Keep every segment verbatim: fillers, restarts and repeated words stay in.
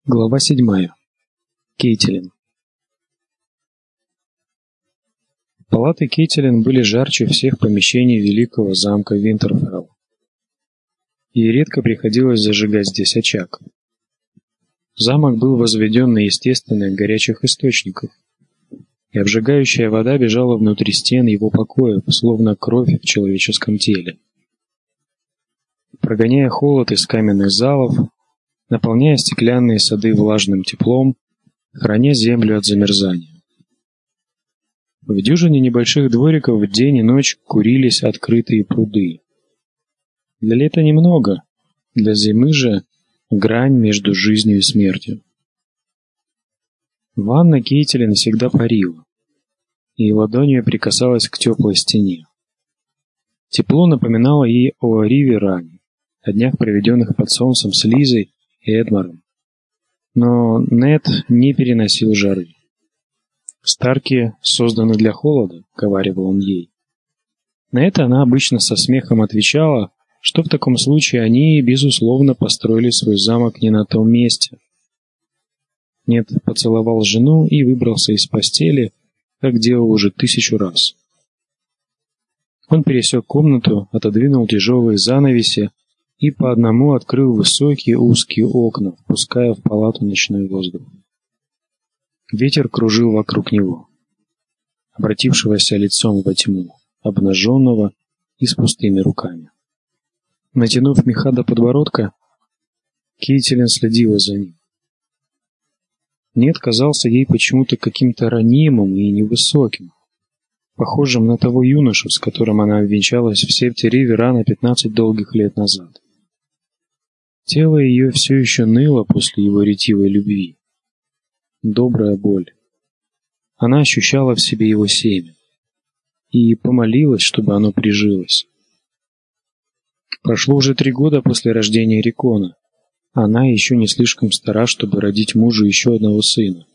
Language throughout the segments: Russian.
Глава седьмая. Кейтилин. Палаты Кейтилин были жарче всех помещений великого замка Винтерфелл. Ей редко приходилось зажигать здесь очаг. Замок был возведен на естественных горячих источниках, и обжигающая вода бежала внутри стен его покоев, словно кровь в человеческом теле. Прогоняя холод из каменных залов, наполняя стеклянные сады влажным теплом, храня землю от замерзания. В дюжине небольших двориков в день и ночь курились открытые пруды. Для лета немного, для зимы же грань между жизнью и смертью. Ванна Кейтилин всегда парила, и ладонью прикасалась к теплой стене. Тепло напоминало ей о Риве Ране, о днях, проведенных под солнцем с Лизой и Эдмаром. Но Нед не переносил жары. «Старки созданы для холода», — говаривал он ей. На это она обычно со смехом отвечала, что в таком случае они, безусловно, построили свой замок не на том месте. Нед поцеловал жену и выбрался из постели, как делал уже тысячу раз. Он пересек комнату, отодвинул тяжелые занавеси и по одному открыл высокие узкие окна, впуская в палату ночной воздух. Ветер кружил вокруг него, обратившегося лицом во тьму, обнаженного и с пустыми руками. Натянув меха до подбородка, Кейтилин следила за ним. Нед казался ей почему-то каким-то ранимым и невысоким, похожим на того юношу, с которым она обвенчалась в септе Риве Рана пятнадцать долгих лет назад. Тело ее все еще ныло после его ретивой любви. Добрая боль. Она ощущала в себе его семя и помолилась, чтобы оно прижилось. Прошло уже три года после рождения Рикона. Она еще не слишком стара, чтобы родить мужу еще одного сына.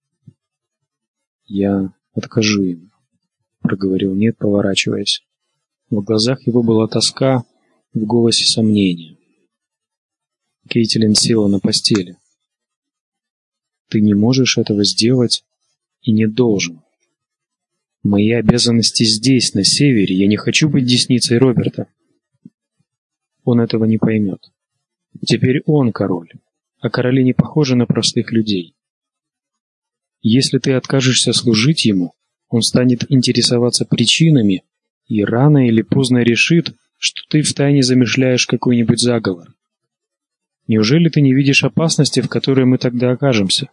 «Я откажу ему», — проговорил Нед, поворачиваясь. В глазах его была тоска, в голосе сомнение. Кейтилин села на постели. «Ты не можешь этого сделать и не должен. Мои обязанности здесь, на севере. Я не хочу быть десницей Роберта». Он этого не поймет. Теперь он король, а короли не похожи на простых людей. Если ты откажешься служить ему, он станет интересоваться причинами и рано или поздно решит, что ты втайне замышляешь какой-нибудь заговор. Неужели ты не видишь опасности, в которой мы тогда окажемся?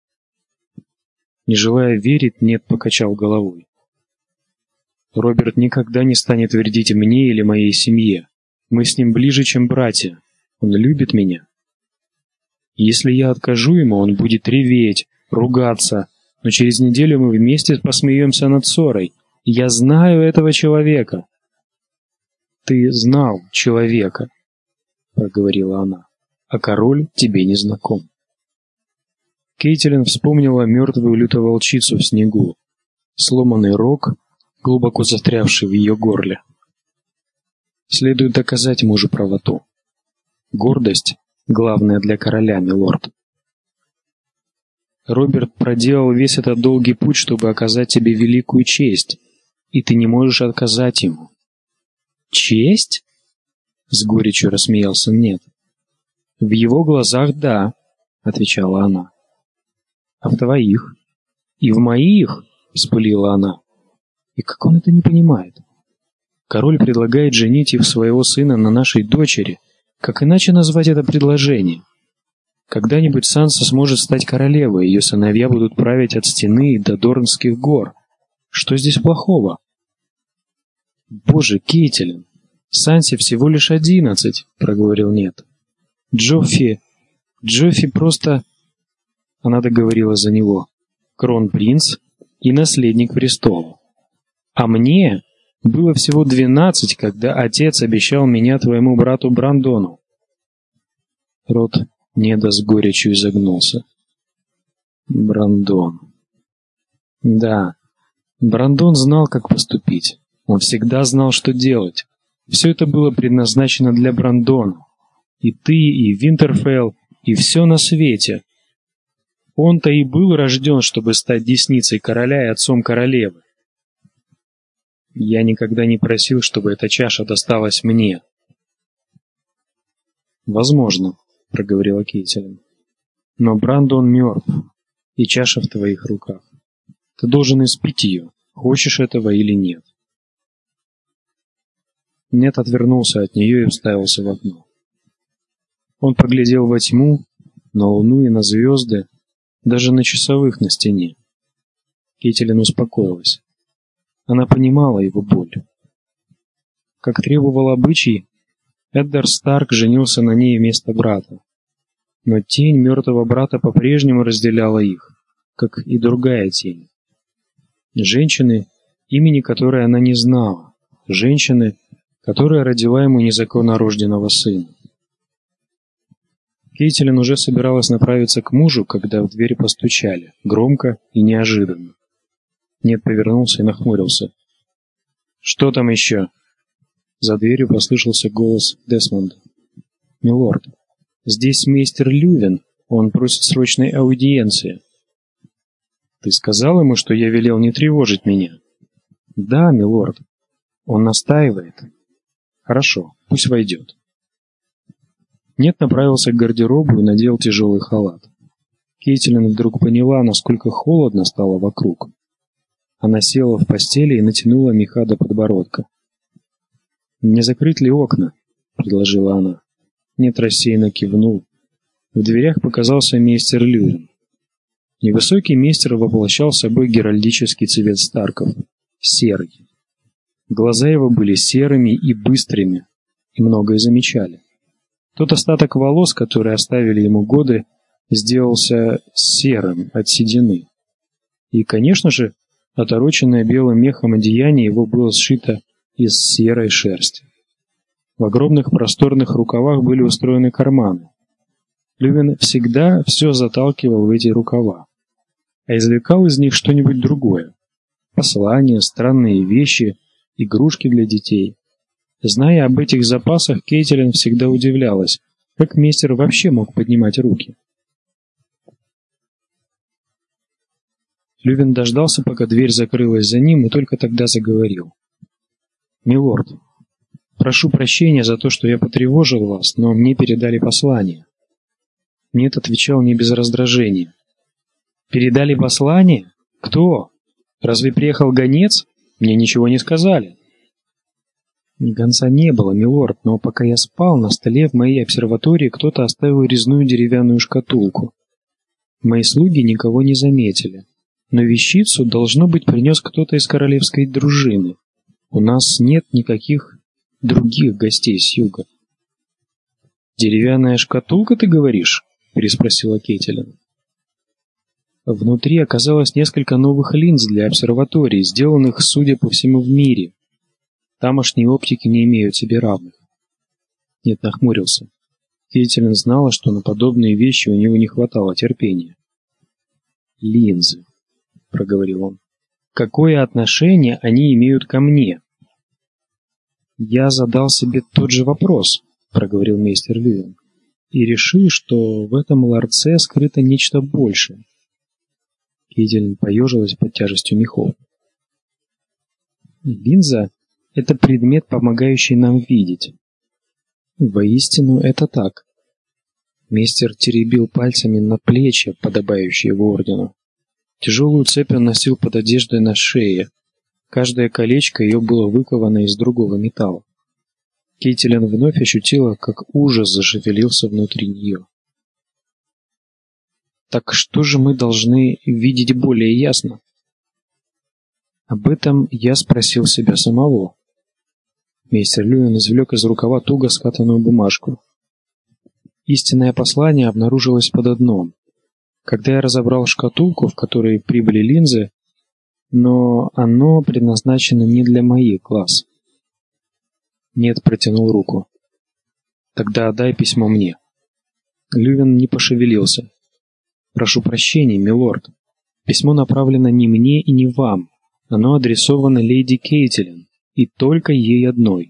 Не желая верить, Нед покачал головой. Роберт никогда не станет вредить мне или моей семье. Мы с ним ближе, чем братья. Он любит меня. Если я откажу ему, он будет реветь, ругаться, но через неделю мы вместе посмеемся над ссорой. Я знаю этого человека. Ты знал человека, проговорила она. А король тебе не знаком. Кейтилин вспомнила мертвую лютоволчицу в снегу, сломанный рог, глубоко застрявший в ее горле. Следует доказать мужу правоту. Гордость — главное для короля, милорд. Роберт проделал весь этот долгий путь, чтобы оказать тебе великую честь, и ты не можешь отказать ему. Честь? С горечью рассмеялся Нед. В его глазах да, отвечала она. А в твоих? И в моих? Вспылила она. И как он это не понимает? Король предлагает женить их своего сына на нашей дочери. Как иначе назвать это предложение? Когда-нибудь Санса сможет стать королевой, ее сыновья будут править от стены до Дорнских гор. Что здесь плохого? Боже, Кейтилин, Сансе всего лишь одиннадцать, проговорил Нед. Джоффи, Джоффи просто... Она договорила за него. Кронпринц и наследник престола. А мне было всего двенадцать, когда отец обещал меня твоему брату Брандону. Рот Неда с горечью изогнулся. Брандон. Да, Брандон знал, как поступить. Он всегда знал, что делать. Все это было предназначено для Брандона. И ты, и Винтерфелл, и все на свете. Он-то и был рожден, чтобы стать десницей короля и отцом королевы. Я никогда не просил, чтобы эта чаша досталась мне. Возможно, проговорила Кейтилин. Но Брандон мертв, и чаша в твоих руках. Ты должен испить ее, хочешь этого или нет. Нед отвернулся от нее и уставился в окно. Он поглядел во тьму, на луну и на звезды, даже на часовых на стене. Кейтилин успокоилась. Она понимала его боль. Как требовал обычай, Эддар Старк женился на ней вместо брата. Но тень мертвого брата по-прежнему разделяла их, как и другая тень. Женщины, имени которой она не знала. Женщины, которая родила ему незаконно рожденного сына. Кейтилин уже собиралась направиться к мужу, когда в дверь постучали, громко и неожиданно. Нед повернулся и нахмурился. «Что там еще?» За дверью послышался голос Десмонда. «Милорд, здесь мистер Лювин, он просит срочной аудиенции». «Ты сказал ему, что я велел не тревожить меня?» «Да, милорд. Он настаивает». «Хорошо, пусть войдет». Нед направился к гардеробу и надел тяжелый халат. Кейтилин вдруг поняла, насколько холодно стало вокруг. Она села в постели и натянула меха до подбородка. «Не закрыть ли окна?» — предложила она. Нед рассеянно кивнул. В дверях показался мистер Лювин. Невысокий мистер воплощал собой геральдический цвет Старков — серый. Глаза его были серыми и быстрыми, и многое замечали. Тот остаток волос, который оставили ему годы, сделался серым от седины. И, конечно же, отороченное белым мехом одеяние его было сшито из серой шерсти. В огромных просторных рукавах были устроены карманы. Лювин всегда все заталкивал в эти рукава, а извлекал из них что-нибудь другое. Послания, странные вещи, игрушки для детей. Зная об этих запасах, Кейтилин всегда удивлялась, как мистер вообще мог поднимать руки. Лювин дождался, пока дверь закрылась за ним, и только тогда заговорил. «Милорд, прошу прощения за то, что я потревожил вас, но мне передали послание». Нед отвечал не без раздражения. «Передали послание? Кто? Разве приехал гонец? Мне ничего не сказали». «Гонца не было, милорд, но пока я спал, на столе в моей обсерватории кто-то оставил резную деревянную шкатулку. Мои слуги никого не заметили, но вещицу, должно быть, принес кто-то из королевской дружины. У нас нет никаких других гостей с юга». «Деревянная шкатулка, ты говоришь?» — переспросила Кейтилин. Внутри оказалось несколько новых линз для обсерватории, сделанных, судя по всему, в мире. Тамошние оптики не имеют себе равных. Нед нахмурился. Кейтилин знала, что на подобные вещи у него не хватало терпения. «Линзы», — проговорил он. «Какое отношение они имеют ко мне?» «Я задал себе тот же вопрос», — проговорил мистер Лювин, «и решил, что в этом ларце скрыто нечто большее». Кейтилин поежилась под тяжестью мехов. «Линза — это предмет, помогающий нам видеть». «Воистину, это так». Мистер теребил пальцами надплечья, подобающие его ордену. Тяжелую цепь он носил под одеждой на шее. Каждое колечко ее было выковано из другого металла. Кейтилин вновь ощутила, как ужас зашевелился внутри нее. «Так что же мы должны видеть более ясно?» Об этом я спросил себя самого. Мистер Лювин извлек из рукава туго скатанную бумажку. Истинное послание обнаружилось под дном. Когда я разобрал шкатулку, в которой прибыли линзы, но оно предназначено не для моих глаз. Нед протянул руку. «Тогда отдай письмо мне». Лювин не пошевелился. «Прошу прощения, милорд. Письмо направлено не мне и не вам. Оно адресовано леди Кейтилин, и только ей одной».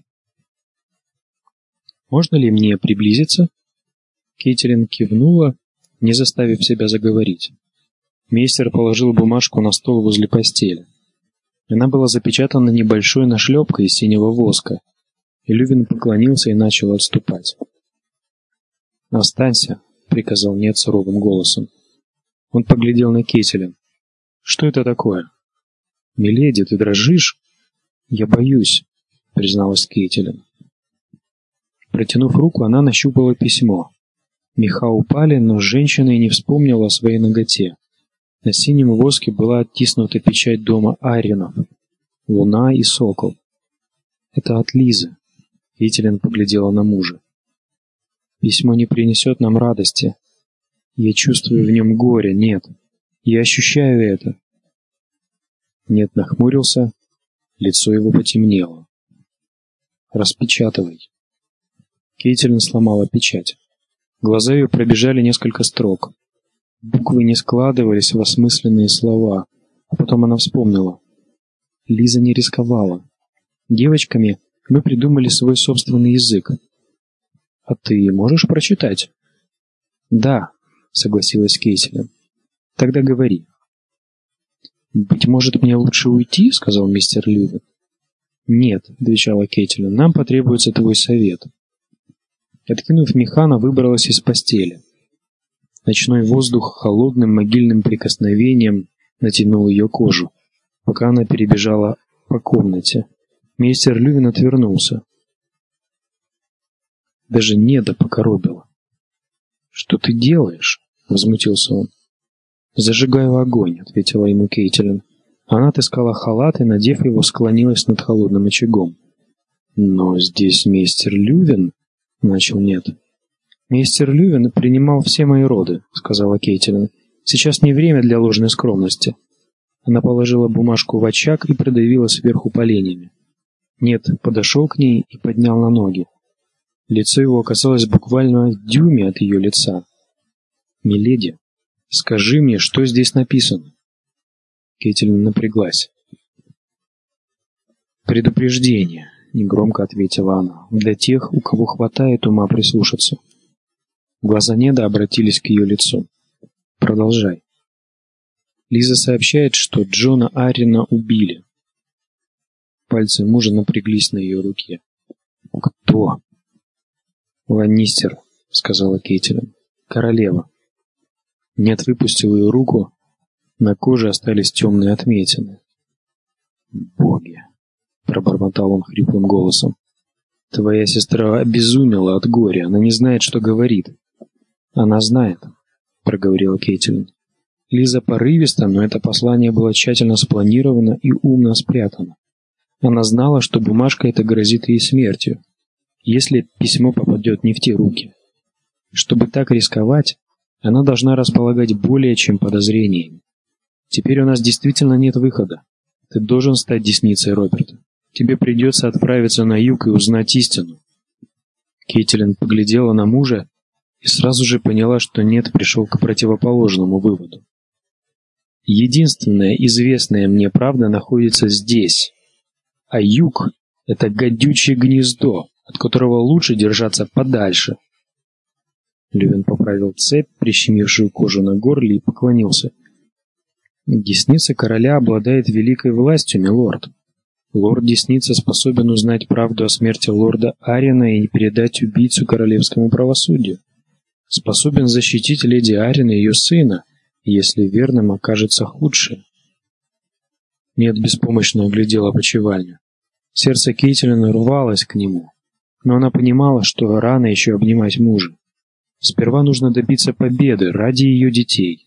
«Можно ли мне приблизиться?» Кейтилин кивнула, не заставив себя заговорить. Мейстер положил бумажку на стол возле постели. Она была запечатана небольшой нашлепкой из синего воска, и Лювин поклонился и начал отступать. «Останься», — приказал Нед суровым голосом. Он поглядел на Кетелин. «Что это такое?» «Миледи, ты дрожишь?» «Я боюсь», — призналась Кетелин. Протянув руку, она нащупала письмо. Меха упали, но женщина и не вспомнила о своей наготе. На синем воске была оттиснута печать дома Арринов. Луна и сокол. «Это от Лизы», — Кетелин поглядела на мужа. «Письмо не принесет нам радости. Я чувствую в нем горе, нет. Я ощущаю это». Нет нахмурился, лицо его потемнело. «Распечатывай». Кетелин сломала печать. Глаза ее пробежали несколько строк. Буквы не складывались в осмысленные слова, а потом она вспомнила. Лиза не рисковала. Девочками мы придумали свой собственный язык. А ты можешь прочитать? Да, согласилась Кетелин. Тогда говори. Быть может, мне лучше уйти, сказал мистер Лювин. Нет, отвечала Кетелин, нам потребуется твой совет. Откинув меха, она выбралась из постели. Ночной воздух холодным могильным прикосновением натянул ее кожу, пока она перебежала по комнате. Мистер Лювин отвернулся. Даже Неда покоробило. «Что ты делаешь?» — возмутился он. «Зажигаю огонь», — ответила ему Кетелин. Она отыскала халат и, надев его, склонилась над холодным очагом. «Но здесь мистер Лювин», — начал Нед. «Мистер Лювин принимал все мои роды», — сказала Кетелин. «Сейчас не время для ложной скромности». Она положила бумажку в очаг и придавила сверху поленьями. Нед подошел к ней и поднял на ноги. Лицо его оказалось буквально в дюйме от ее лица. «Миледи, скажи мне, что здесь написано?» Кетелин напряглась. «Предупреждение», — негромко ответила она, — «для тех, у кого хватает ума прислушаться». Глаза Неда обратились к ее лицу. «Продолжай». Лиза сообщает, что Джона Аррина убили. Пальцы мужа напряглись на ее руке. «Кто?» «Ланнистер», — сказала Кетелин. «Королева». Нед выпустил ее руку. На коже остались темные отметины. «Боги!» — пробормотал он хриплым голосом. «Твоя сестра обезумела от горя. Она не знает, что говорит». «Она знает», — проговорила Кетелин. Лиза порывиста, но это послание было тщательно спланировано и умно спрятано. Она знала, что бумажка эта грозит ей смертью, если письмо попадет не в те руки. Чтобы так рисковать, она должна располагать более чем подозрениями. Теперь у нас действительно нет выхода. Ты должен стать десницей Роберта. Тебе придется отправиться на юг и узнать истину. Кетелин поглядела на мужа и сразу же поняла, что Нед пришел к противоположному выводу. Единственная известная мне правда находится здесь, а юг — это гадючее гнездо, от которого лучше держаться подальше. Лювин поправил цепь, прищемившую кожу на горле, и поклонился. «Десница короля обладает великой властью, милорд. Лорд-десница способен узнать правду о смерти лорда Аррина и передать убийцу королевскому правосудию. Способен защитить леди Аррин и ее сына, если верным окажется худшее». Нед беспомощно оглядел опочивальню. Сердце Кетелин рвалось к нему, но она понимала, что рано еще обнимать мужа. Сперва нужно добиться победы ради ее детей.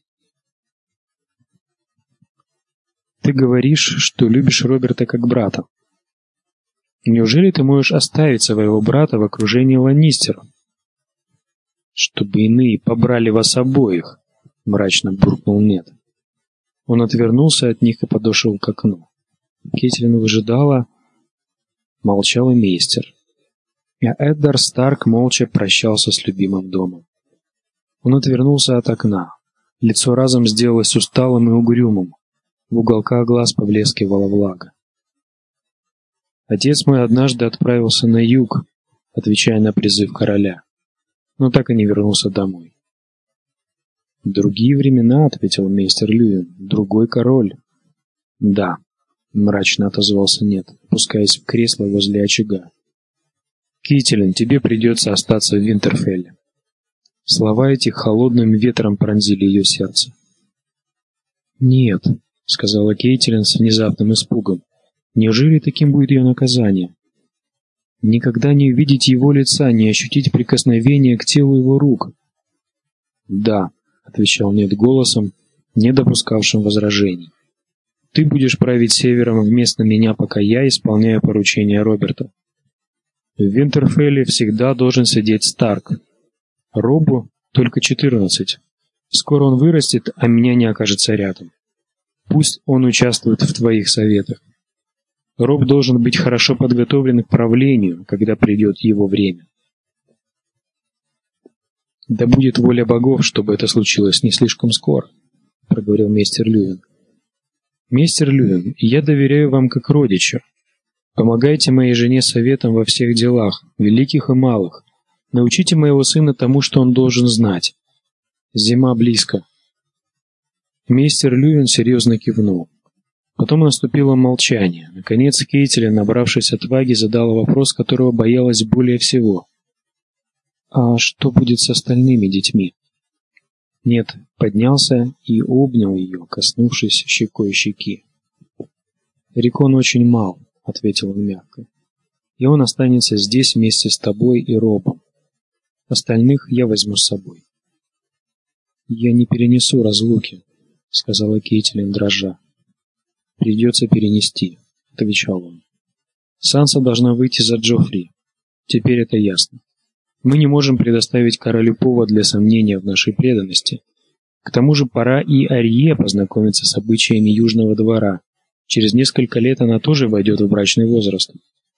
«Ты говоришь, что любишь Роберта как брата. Неужели ты можешь оставить своего брата в окружении Ланнистеров?» «Чтобы иные побрали вас обоих», — мрачно буркнул Нед. Он отвернулся от них и подошел к окну. Кетелин выжидала, молчал и мейстер. А Эддар Старк молча прощался с любимым домом. Он отвернулся от окна. Лицо разом сделалось усталым и угрюмым. В уголках глаз поблескивала влага. «Отец мой однажды отправился на юг», отвечая на призыв короля, но так и не вернулся домой. «Другие времена», — ответил мистер Льюин, — «другой король». «Да», — мрачно отозвался Нед, опускаясь в кресло возле очага. «Кителин, тебе придется остаться в Винтерфелле». Слова эти холодным ветром пронзили ее сердце. «Нет», — сказала Кейтилин с внезапным испугом, — «неужели таким будет ее наказание? Никогда не увидеть его лица, не ощутить прикосновения к телу его рук». «Да», — отвечал Нед голосом, не допускавшим возражений. «Ты будешь править Севером вместо меня, пока я исполняю поручения Роберта. В Винтерфелле всегда должен сидеть Старк. Робу только четырнадцать. Скоро он вырастет, а меня не окажется рядом. Пусть он участвует в твоих советах. Роб должен быть хорошо подготовлен к правлению, когда придет его время». «Да будет воля богов, чтобы это случилось не слишком скоро», — проговорил мистер Льюин. «Мистер Льюин, я доверяю вам как родичу. Помогайте моей жене советом во всех делах, великих и малых. Научите моего сына тому, что он должен знать. Зима близко». Мистер Льюин серьезно кивнул. Потом наступило молчание. Наконец Кейтилин, набравшись отваги, задала вопрос, которого боялась более всего. «А что будет с остальными детьми?» Нед поднялся и обнял ее, коснувшись щекой щеки. «Рикон очень мал», — ответил он мягко. «И он останется здесь вместе с тобой и Робом. Остальных я возьму с собой». «Я не перенесу разлуки», — сказала Кейтилин дрожа. «Придется перенести», — отвечал он. «Санса должна выйти за Джоффри. Теперь это ясно. Мы не можем предоставить королю повод для сомнения в нашей преданности. К тому же пора и Арье познакомиться с обычаями Южного двора. Через несколько лет она тоже войдет в брачный возраст».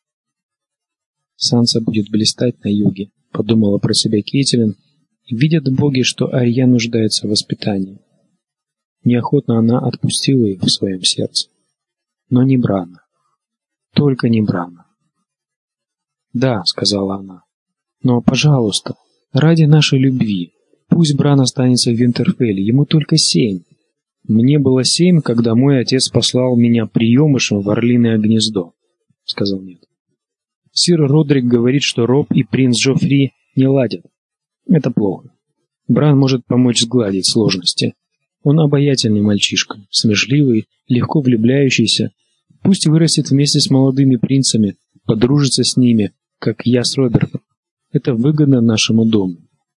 «Санса будет блистать на юге», — подумала про себя Кейтилин, — «видят боги, что Арья нуждается в воспитании». Неохотно она отпустила их в своем сердце. Но не Брана. Только не Брана. «Да», — сказала она, — «но, пожалуйста, ради нашей любви, пусть Бран останется в Винтерфелле, ему только семь. Мне было семь, когда мой отец послал меня приемышем в Орлиное гнездо», — сказал Нед. «Сир Родрик говорит, что Роб и принц Джоффри не ладят. Это плохо. Бран может помочь сгладить сложности. Он обаятельный мальчишка, смешливый, легко влюбляющийся. Пусть вырастет вместе с молодыми принцами, подружится с ними, как я с Робертом. Это выгодно нашему дому».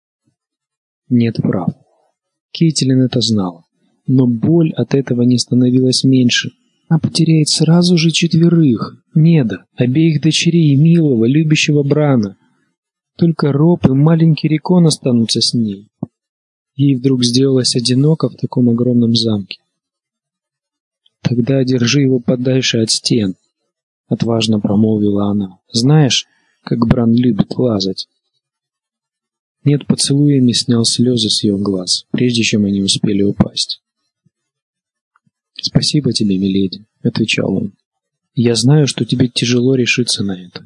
Нет, прав. Кейтилин это знала. Но боль от этого не становилась меньше. Она потеряет сразу же четверых. Неда, обеих дочерей, милого, любящего Брана. Только Роб и маленький Рикон останутся с ней. Ей вдруг сделалось одиноко в таком огромном замке. «Тогда держи его подальше от стен», — отважно промолвила она. «Знаешь, как Бран любит лазать». Нед поцелуями снял слезы с ее глаз, прежде чем они успели упасть. «Спасибо тебе, миледи», — отвечал он. «Я знаю, что тебе тяжело решиться на это».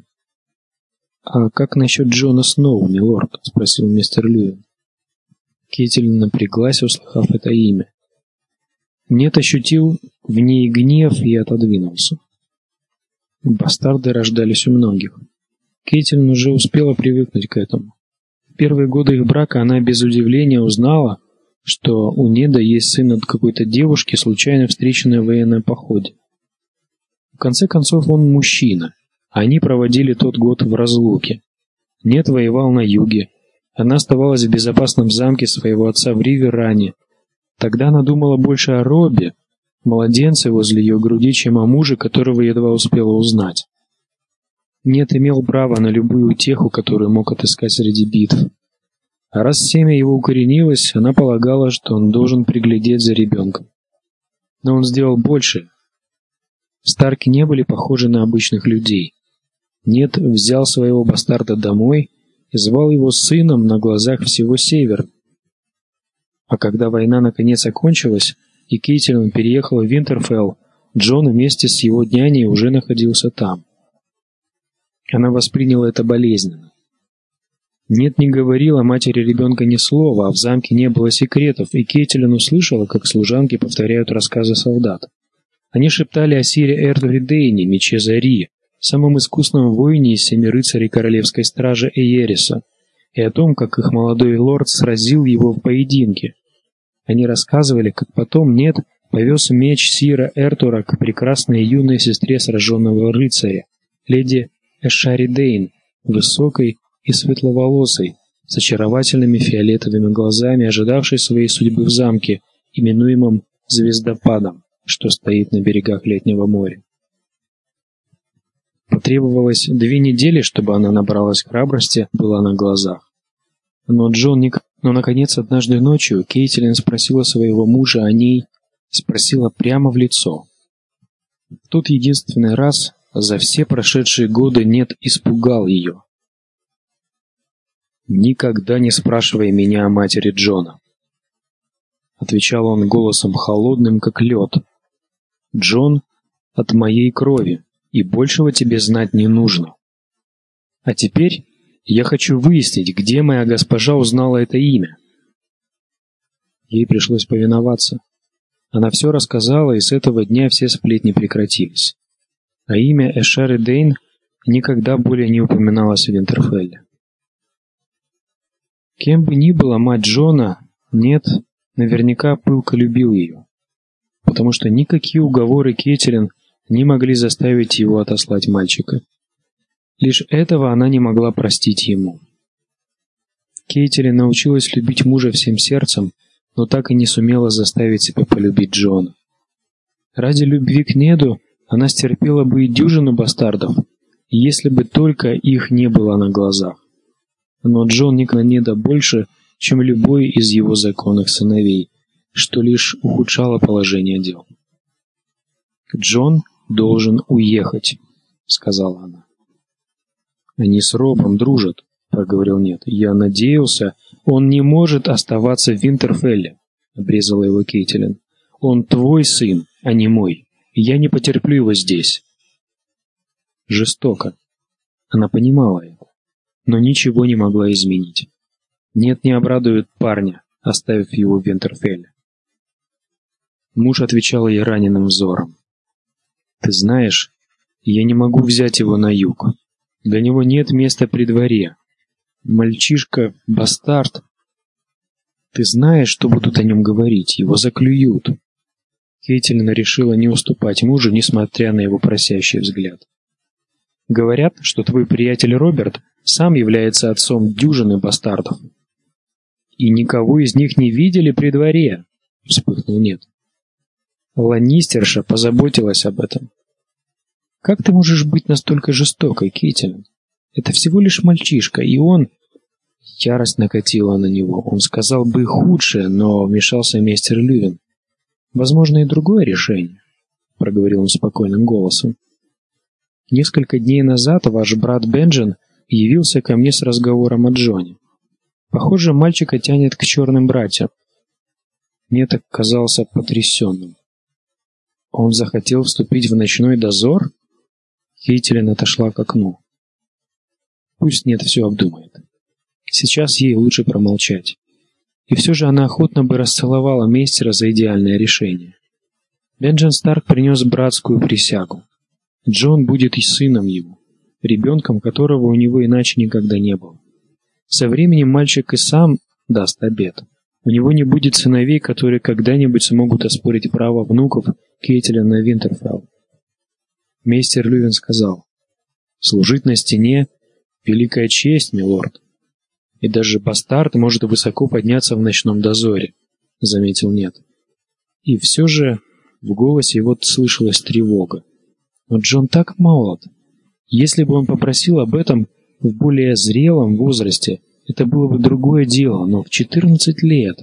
«А как насчет Джона Сноу, милорд?» — спросил мистер Льюин. Кейтилин напряглась, услыхав это имя. Нед ощутил в ней гнев и отодвинулся. Бастарды рождались у многих. Кейтилин уже успела привыкнуть к этому. В первые годы их брака она без удивления узнала, что у Неда есть сын от какой-то девушки, случайно встреченной в военном походе. В конце концов, он мужчина, а они проводили тот год в разлуке. Нед воевал на юге. Она оставалась в безопасном замке своего отца в Риверане. Тогда она думала больше о Робе, младенце возле ее груди, чем о муже, которого едва успела узнать. Нед имел право на любую утеху, которую мог отыскать среди битв. А раз семя его укоренилось, она полагала, что он должен приглядеть за ребенком. Но он сделал больше. Старки не были похожи на обычных людей. Нед взял своего бастарда домой и звал его сыном на глазах всего Севера. А когда война наконец окончилась, и Кейтилин переехала в Винтерфелл, Джон вместе с его няней уже находился там. Она восприняла это болезненно. Нет не говорила матери ребенка ни слова, а в замке не было секретов, и Кейтилин услышала, как служанки повторяют рассказы солдат. Они шептали о Сире Эртуре Дейне, мече Зари, самом искусном воине из семи рыцарей королевской стражи Эйериса, и о том, как их молодой лорд сразил его в поединке. Они рассказывали, как потом Нед повез меч Сира Эртура к прекрасной юной сестре сраженного рыцаря, леди Эшари Дейн, высокой и светловолосой, с очаровательными фиолетовыми глазами, ожидавшей своей судьбы в замке, именуемом Звездопадом, что стоит на берегах Летнего моря. Потребовалось две недели, чтобы она набралась храбрости, была на глазах. Но Джон не... Но, наконец, однажды ночью Кейтилин спросила своего мужа о ней, спросила прямо в лицо. В тот единственный раз за все прошедшие годы Нед испугал ее. «Никогда не спрашивай меня о матери Джона», — отвечал он голосом холодным, как лед. «Джон от моей крови, и большего тебе знать не нужно. А теперь я хочу выяснить, где моя госпожа узнала это имя». Ей пришлось повиноваться. Она все рассказала, и с этого дня все сплетни прекратились. А имя Эшари Дейн никогда более не упоминалось в Винтерфелле. Кем бы ни была мать Джона, Нед наверняка пылко любил ее, потому что никакие уговоры Кейтилин не могли заставить его отослать мальчика. Лишь этого она не могла простить ему. Кейтилин научилась любить мужа всем сердцем, но так и не сумела заставить себя полюбить Джона. Ради любви к Неду она стерпела бы и дюжину бастардов, если бы только их не было на глазах. Но Джон никогда Неда больше, чем любой из его законных сыновей, что лишь ухудшало положение дел. «Джон должен уехать», — сказала она. «Они с Робом дружат», — проговорил Нед. «Я надеялся, он не может оставаться в Винтерфелле», — обрезала его Кейтилин. «Он твой сын, а не мой. Я не потерплю его здесь». Жестоко. Она понимала это, но ничего не могла изменить. Нед не обрадует парня, оставив его в Винтерфелле. Муж отвечал ей раненым взором. «Ты знаешь, я не могу взять его на юг. Для него нет места при дворе. Мальчишка — бастард. Ты знаешь, что будут о нем говорить, его заклюют». Кейтилин решила не уступать мужу, несмотря на его просящий взгляд. «Говорят, что твой приятель Роберт сам является отцом дюжины бастардов. И никого из них не видели при дворе», — вспыхнул Нед. «Ланнистерша позаботилась об этом». «Как ты можешь быть настолько жестокой, Кейтилин? Это всего лишь мальчишка, и он...» Ярость накатила на него. Он сказал бы худшее, но вмешался мистер Лювин. «Возможно, и другое решение», — проговорил он спокойным голосом. «Несколько дней назад ваш брат Бенджин явился ко мне с разговором о Джоне. Похоже, мальчика тянет к черным братьям». Мне так казался потрясенным. Он захотел вступить в ночной дозор? Кейтилин отошла к окну. Пусть Нед все обдумает. Сейчас ей лучше промолчать. И все же она охотно бы расцеловала мейстера за идеальное решение. Бенджин Старк принес братскую присягу. Джон будет и сыном его, ребенком, которого у него иначе никогда не было. Со временем мальчик и сам даст обет. У него не будет сыновей, которые когда-нибудь смогут оспорить право внуков Кейтилин на Винтерфелл. Мейстер Лювин сказал: «Служить на стене — великая честь, милорд. И даже бастард может высоко подняться в ночном дозоре», — заметил Нед. И все же в голосе его слышалась тревога. Но Джон так молод. Если бы он попросил об этом в более зрелом возрасте, это было бы другое дело, но в четырнадцать лет...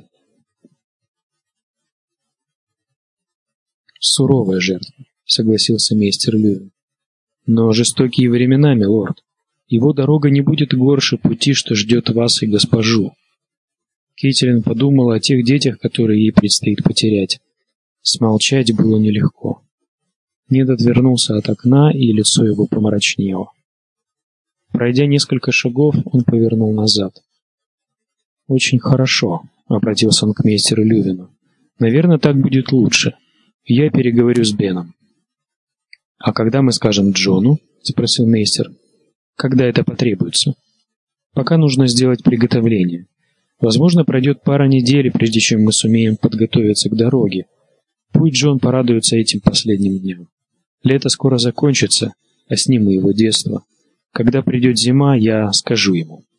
«Суровая жертва», — согласился мейстер Лювин. «Но жестокие времена, милорд. Его дорога не будет горше пути, что ждет вас и госпожу». Кейтилин подумала о тех детях, которые ей предстоит потерять. Смолчать было нелегко. Нед отвернулся от окна, и лицо его помрачнело. Пройдя несколько шагов, он повернул назад. «Очень хорошо», — обратился он к мейстеру Лювину. «Наверное, так будет лучше. Я переговорю с Беном». «А когда мы скажем Джону?» — спросил мейстер. «Когда это потребуется?» «Пока нужно сделать приготовление. Возможно, пройдет пара недель, прежде чем мы сумеем подготовиться к дороге. Пусть Джон порадуется этим последним дням. Лето скоро закончится, а с ним и его детство. Когда придет зима, я скажу ему».